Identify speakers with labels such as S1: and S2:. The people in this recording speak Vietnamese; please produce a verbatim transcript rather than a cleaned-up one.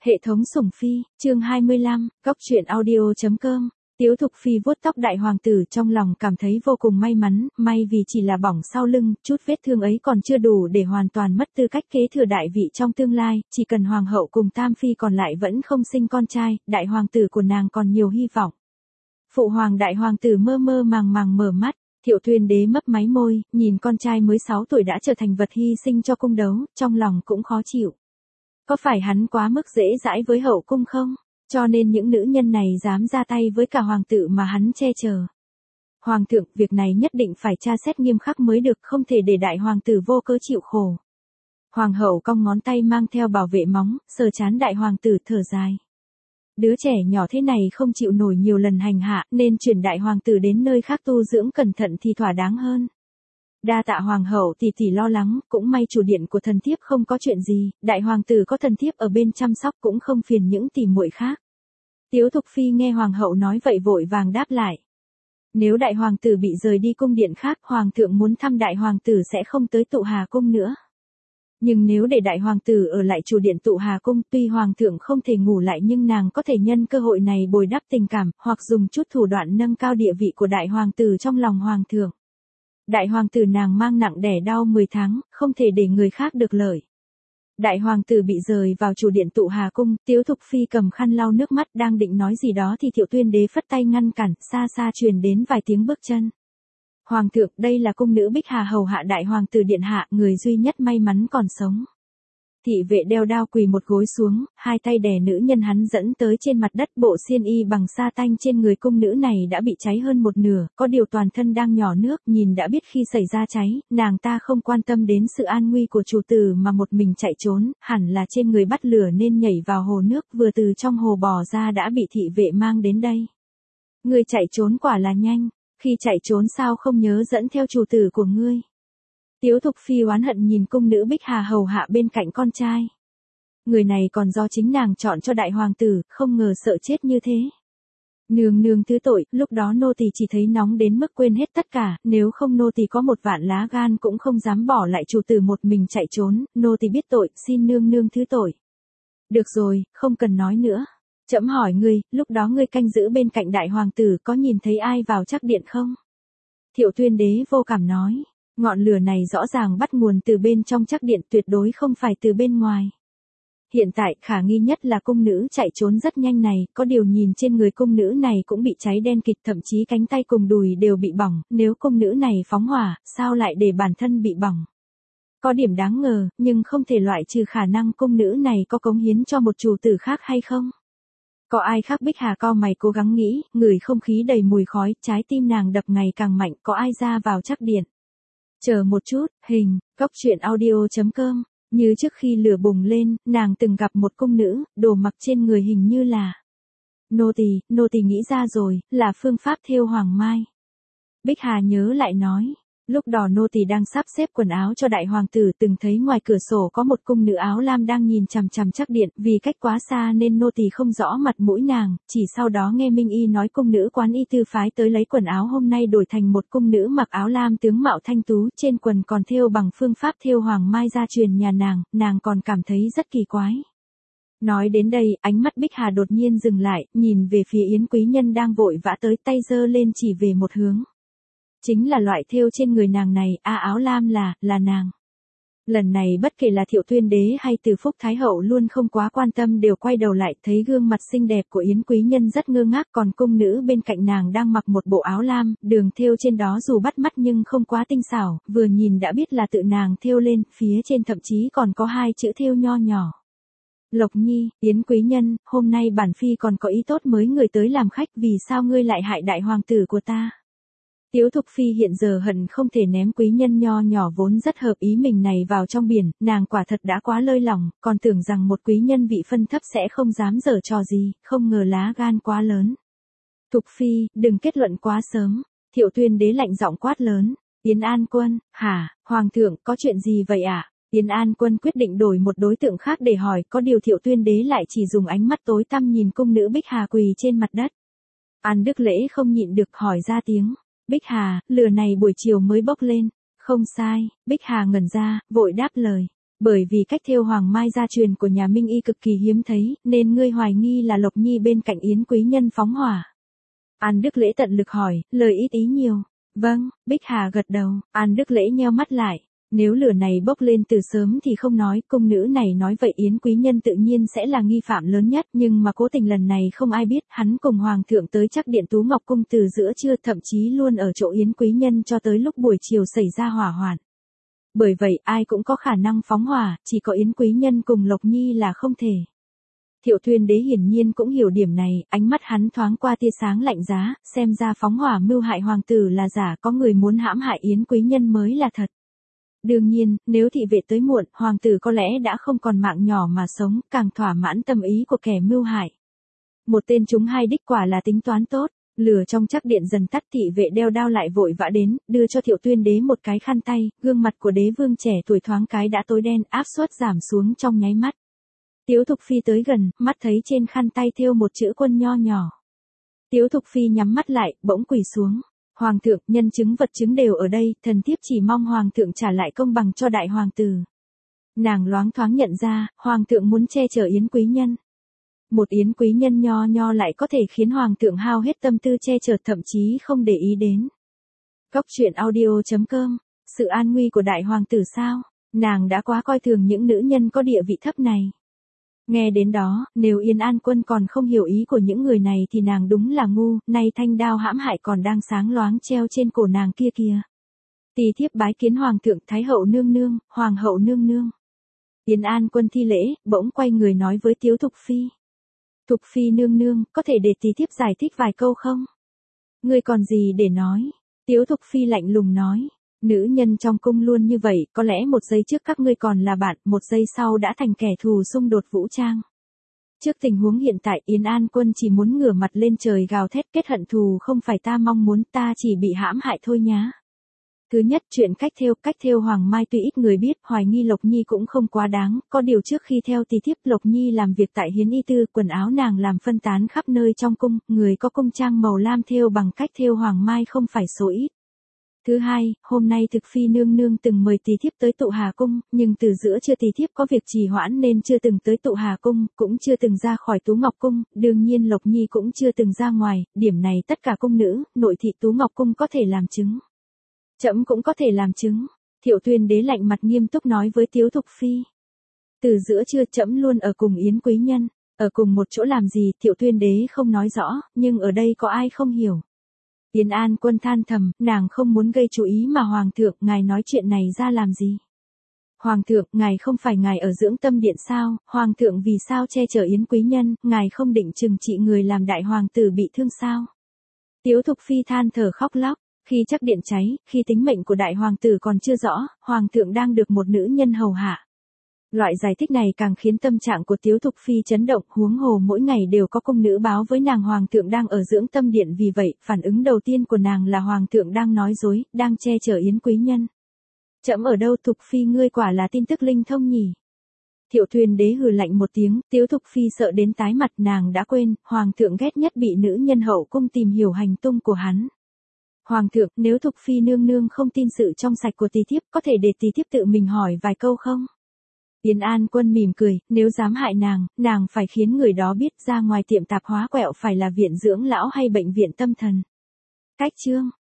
S1: Hệ thống sủng phi, chương hai mươi lăm, góc truyện audio.com. Tiếu Thục Phi vuốt tóc đại hoàng tử trong lòng cảm thấy vô cùng may mắn, may vì chỉ là bỏng sau lưng, chút vết thương ấy còn chưa đủ để hoàn toàn mất tư cách kế thừa đại vị trong tương lai, chỉ cần hoàng hậu cùng tam phi còn lại vẫn không sinh con trai, đại hoàng tử của nàng còn nhiều hy vọng. Phụ hoàng đại hoàng tử mơ mơ màng màng mở mắt, Thiệu Tuyên đế mấp máy môi, nhìn con trai mới sáu tuổi đã trở thành vật hy sinh cho cung đấu, trong lòng cũng khó chịu. Có phải hắn quá mức dễ dãi với hậu cung không? Cho nên những nữ nhân này dám ra tay với cả hoàng tử mà hắn che chở. Hoàng thượng, việc này nhất định phải tra xét nghiêm khắc mới được, không thể để đại hoàng tử vô cớ chịu khổ. Hoàng hậu cong ngón tay mang theo bảo vệ móng, sờ trán đại hoàng tử thở dài. Đứa trẻ nhỏ thế này không chịu nổi nhiều lần hành hạ, nên chuyển đại hoàng tử đến nơi khác tu dưỡng cẩn thận thì thỏa đáng hơn. Đa tạ hoàng hậu, tỷ tỷ lo lắng, cũng may chủ điện của thần thiếp không có chuyện gì, đại hoàng tử có thần thiếp ở bên chăm sóc cũng không phiền những tỷ muội khác. Tiếu Thục Phi nghe hoàng hậu nói vậy vội vàng đáp lại. Nếu đại hoàng tử bị rời đi cung điện khác, hoàng thượng muốn thăm đại hoàng tử sẽ không tới Tụ Hà cung nữa. Nhưng nếu để đại hoàng tử ở lại chủ điện Tụ Hà cung, tuy hoàng thượng không thể ngủ lại nhưng nàng có thể nhân cơ hội này bồi đắp tình cảm, hoặc dùng chút thủ đoạn nâng cao địa vị của đại hoàng tử trong lòng hoàng thượng. Đại hoàng tử nàng mang nặng đẻ đau mười tháng, không thể để người khác được lợi. Đại hoàng tử bị rời vào chủ điện Tụ Hà cung, Tiếu Thục Phi cầm khăn lau nước mắt đang định nói gì đó thì Thiệu Tuyên đế phất tay ngăn cản, xa xa truyền đến vài tiếng bước chân. Hoàng thượng, đây là cung nữ Bích Hà hầu hạ đại hoàng tử điện hạ, người duy nhất may mắn còn sống. Thị vệ đeo đao quỳ một gối xuống, hai tay đè nữ nhân hắn dẫn tới trên mặt đất, bộ xiên y bằng sa tanh trên người cung nữ này đã bị cháy hơn một nửa, có điều toàn thân đang nhỏ nước, nhìn đã biết khi xảy ra cháy, nàng ta không quan tâm đến sự an nguy của chủ tử mà một mình chạy trốn, hẳn là trên người bắt lửa nên nhảy vào hồ nước, vừa từ trong hồ bò ra đã bị thị vệ mang đến đây. Người chạy trốn quả là nhanh, khi chạy trốn sao không nhớ dẫn theo chủ tử của ngươi. Tiếu Thục Phi oán hận nhìn cung nữ Bích Hà hầu hạ bên cạnh con trai. Người này còn do chính nàng chọn cho đại hoàng tử, không ngờ sợ chết như thế. Nương nương thứ tội, lúc đó nô tỳ chỉ thấy nóng đến mức quên hết tất cả, nếu không nô tỳ có một vạn lá gan cũng không dám bỏ lại chủ tử một mình chạy trốn, nô tỳ biết tội, xin nương nương thứ tội. Được rồi, không cần nói nữa. Trẫm hỏi ngươi, lúc đó ngươi canh giữ bên cạnh đại hoàng tử có nhìn thấy ai vào trắc điện không? Thiệu Tuyên đế vô cảm nói. Ngọn lửa này rõ ràng bắt nguồn từ bên trong trắc điện, tuyệt đối không phải từ bên ngoài. Hiện tại khả nghi nhất là cung nữ chạy trốn rất nhanh này, có điều nhìn trên người cung nữ này cũng bị cháy đen kịt, thậm chí cánh tay cùng đùi đều bị bỏng, nếu cung nữ này phóng hỏa, sao lại để bản thân bị bỏng? Có điểm đáng ngờ, nhưng không thể loại trừ khả năng cung nữ này có cống hiến cho một chủ tử khác hay không? Có ai khác? Bích Hà cau mày cố gắng nghĩ, ngửi không khí đầy mùi khói, trái tim nàng đập ngày càng mạnh, có ai ra vào trắc điện? Chờ một chút, hình, góc truyện audio.com, như trước khi lửa bùng lên, nàng từng gặp một cung nữ, đồ mặc trên người hình như là. Nô tỳ, nô tỳ nghĩ ra rồi, là phương pháp thêu hoàng mai. Bích Hà nhớ lại nói, lúc đó nô tỳ đang sắp xếp quần áo cho đại hoàng tử, từng thấy ngoài cửa sổ có một cung nữ áo lam đang nhìn chằm chằm trắc điện, vì cách quá xa nên nô tỳ không rõ mặt mũi nàng, chỉ sau đó nghe Minh Y nói cung nữ quán y tư phái tới lấy quần áo hôm nay đổi thành một cung nữ mặc áo lam tướng mạo thanh tú, trên quần còn thêu bằng phương pháp thêu hoàng mai gia truyền nhà nàng, nàng còn cảm thấy rất kỳ quái. Nói đến đây, ánh mắt Bích Hà đột nhiên dừng lại, nhìn về phía Yến quý nhân đang vội vã tới, tay giơ lên chỉ về một hướng. Chính là loại thêu trên người nàng này, a áo lam là, là nàng. Lần này bất kể là Thiệu Tuyên đế hay Từ Phúc Thái hậu luôn không quá quan tâm đều quay đầu lại, thấy gương mặt xinh đẹp của Yến quý nhân rất ngơ ngác, còn cung nữ bên cạnh nàng đang mặc một bộ áo lam, đường thêu trên đó dù bắt mắt nhưng không quá tinh xảo, vừa nhìn đã biết là tự nàng thêu lên, phía trên thậm chí còn có hai chữ thêu nho nhỏ. Lộc Nhi, Yến quý nhân, hôm nay bản phi còn có ý tốt mới người tới làm khách, vì sao ngươi lại hại đại hoàng tử của ta? Tiếu Thục Phi hiện giờ hận không thể ném quý nhân nho nhỏ vốn rất hợp ý mình này vào trong biển, nàng quả thật đã quá lơi lỏng, còn tưởng rằng một quý nhân vị phân thấp sẽ không dám giở trò gì, không ngờ lá gan quá lớn. Thục Phi, đừng kết luận quá sớm. Thiệu Tuyên đế lạnh giọng quát lớn. Yến An Quân, hả, hoàng thượng, có chuyện gì vậy ạ? À? Yến An Quân quyết định đổi một đối tượng khác để hỏi, có điều Thiệu Tuyên đế lại chỉ dùng ánh mắt tối tăm nhìn cung nữ Bích Hà quỳ trên mặt đất. An Đức Lễ không nhịn được hỏi ra tiếng. Bích Hà, lửa này buổi chiều mới bốc lên. Không sai, Bích Hà ngẩn ra, vội đáp lời. Bởi vì cách thêu hoàng mai gia truyền của nhà Minh Y cực kỳ hiếm thấy, nên ngươi hoài nghi là Lộc Nhi bên cạnh Yến quý nhân phóng hỏa. An Đức Lễ tận lực hỏi, lời ít ý nhiều. Vâng, Bích Hà gật đầu, An Đức Lễ nheo mắt lại. Nếu lửa này bốc lên từ sớm thì không nói, cung nữ này nói vậy Yến quý nhân tự nhiên sẽ là nghi phạm lớn nhất, nhưng mà cố tình lần này không ai biết, hắn cùng hoàng thượng tới chắc điện Tú Ngọc cung từ giữa trưa, thậm chí luôn ở chỗ Yến quý nhân cho tới lúc buổi chiều xảy ra hỏa hoạn. Bởi vậy ai cũng có khả năng phóng hỏa, chỉ có Yến quý nhân cùng Lộc Nhi là không thể. Thiệu Thuyên Đế hiển nhiên cũng hiểu điểm này, ánh mắt hắn thoáng qua tia sáng lạnh giá, xem ra phóng hỏa mưu hại hoàng tử là giả, có người muốn hãm hại Yến quý nhân mới là thật. Đương nhiên, nếu thị vệ tới muộn, hoàng tử có lẽ đã không còn mạng nhỏ mà sống, càng thỏa mãn tâm ý của kẻ mưu hại. Một tên trúng hai đích quả là tính toán tốt, lửa trong chắc điện dần tắt, thị vệ đeo đao lại vội vã đến, đưa cho Thiệu Tuyên Đế một cái khăn tay, gương mặt của đế vương trẻ tuổi thoáng cái đã tối đen, áp suất giảm xuống trong nháy mắt. Tiếu Thục Phi tới gần, mắt thấy trên khăn tay thêu một chữ quân nho nhỏ. Tiếu Thục Phi nhắm mắt lại, bỗng quỳ xuống. Hoàng thượng, nhân chứng vật chứng đều ở đây, thần thiếp chỉ mong hoàng thượng trả lại công bằng cho đại hoàng tử. Nàng loáng thoáng nhận ra, hoàng thượng muốn che chở Yến quý nhân. Một Yến quý nhân nho nho lại có thể khiến hoàng thượng hao hết tâm tư che chở, thậm chí không để ý đến. Góc truyện audio chấm com, sự an nguy của đại hoàng tử sao? Nàng đã quá coi thường những nữ nhân có địa vị thấp này. Nghe đến đó, nếu Yên An Quân còn không hiểu ý của những người này thì nàng đúng là ngu, nay thanh đao hãm hại còn đang sáng loáng treo trên cổ nàng kia kìa. Tỳ thiếp bái kiến hoàng thượng, thái hậu nương nương, hoàng hậu nương nương. Yên An Quân thi lễ, bỗng quay người nói với Tiếu Thục Phi. Thục Phi nương nương, có thể để tỳ thiếp giải thích vài câu không? Ngươi còn gì để nói? Tiếu Thục Phi lạnh lùng nói. Nữ nhân trong cung luôn như vậy, có lẽ một giây trước các ngươi còn là bạn, một giây sau đã thành kẻ thù xung đột vũ trang. Trước tình huống hiện tại, Yến An Quân chỉ muốn ngửa mặt lên trời gào thét, kết hận thù không phải ta mong muốn, ta chỉ bị hãm hại thôi nhá. Thứ nhất, chuyện cách thêu, cách thêu hoàng mai tuy ít người biết, hoài nghi Lộc Nhi cũng không quá đáng, có điều trước khi theo tỳ thiếp Lộc Nhi làm việc tại Hiến Y Tư, quần áo nàng làm phân tán khắp nơi trong cung, người có cung trang màu lam thêu bằng cách thêu hoàng mai không phải số ít. Thứ hai, hôm nay thực phi nương nương từng mời tỳ thiếp tới tụ Hà cung, nhưng từ giữa trưa tỳ thiếp có việc trì hoãn nên chưa từng tới tụ Hà cung, cũng chưa từng ra khỏi Tú Ngọc cung, đương nhiên Lộc Nhi cũng chưa từng ra ngoài, điểm này tất cả cung nữ, nội thị Tú Ngọc cung có thể làm chứng. Trẫm cũng có thể làm chứng. Thiệu Tuyên Đế lạnh mặt nghiêm túc nói với Tiếu Thục Phi. Từ giữa trưa trẫm luôn ở cùng Yến quý nhân, ở cùng một chỗ làm gì, Thiệu Tuyên Đế không nói rõ, nhưng ở đây có ai không hiểu. Yến An Quân than thầm, nàng không muốn gây chú ý mà hoàng thượng, ngài nói chuyện này ra làm gì? Hoàng thượng, ngài không phải ngài ở dưỡng tâm điện sao, hoàng thượng vì sao che chở Yến quý nhân, ngài không định trừng trị người làm đại hoàng tử bị thương sao? Tiếu Thục Phi than thở khóc lóc, khi chắc điện cháy, khi tính mệnh của đại hoàng tử còn chưa rõ, hoàng thượng đang được một nữ nhân hầu hạ. Loại giải thích này càng khiến tâm trạng của Tiếu Thục Phi chấn động, huống hồ mỗi ngày đều có cung nữ báo với nàng hoàng thượng đang ở dưỡng tâm điện, vì vậy, phản ứng đầu tiên của nàng là hoàng thượng đang nói dối, đang che chở Yến quý nhân. Trẫm ở đâu, Thục Phi ngươi quả là tin tức linh thông nhỉ? Thiệu Thuyền Đế hừ lạnh một tiếng, Tiếu Thục Phi sợ đến tái mặt, nàng đã quên, hoàng thượng ghét nhất bị nữ nhân hậu cung tìm hiểu hành tung của hắn. Hoàng thượng, nếu Thục Phi nương nương không tin sự trong sạch của tỳ thiếp, có thể để tỳ thiếp tự mình hỏi vài câu không? Yến An Quân mỉm cười, nếu dám hại nàng, nàng phải khiến người đó biết ra ngoài tiệm tạp hóa quẹo phải là viện dưỡng lão hay bệnh viện tâm thần. Cách chương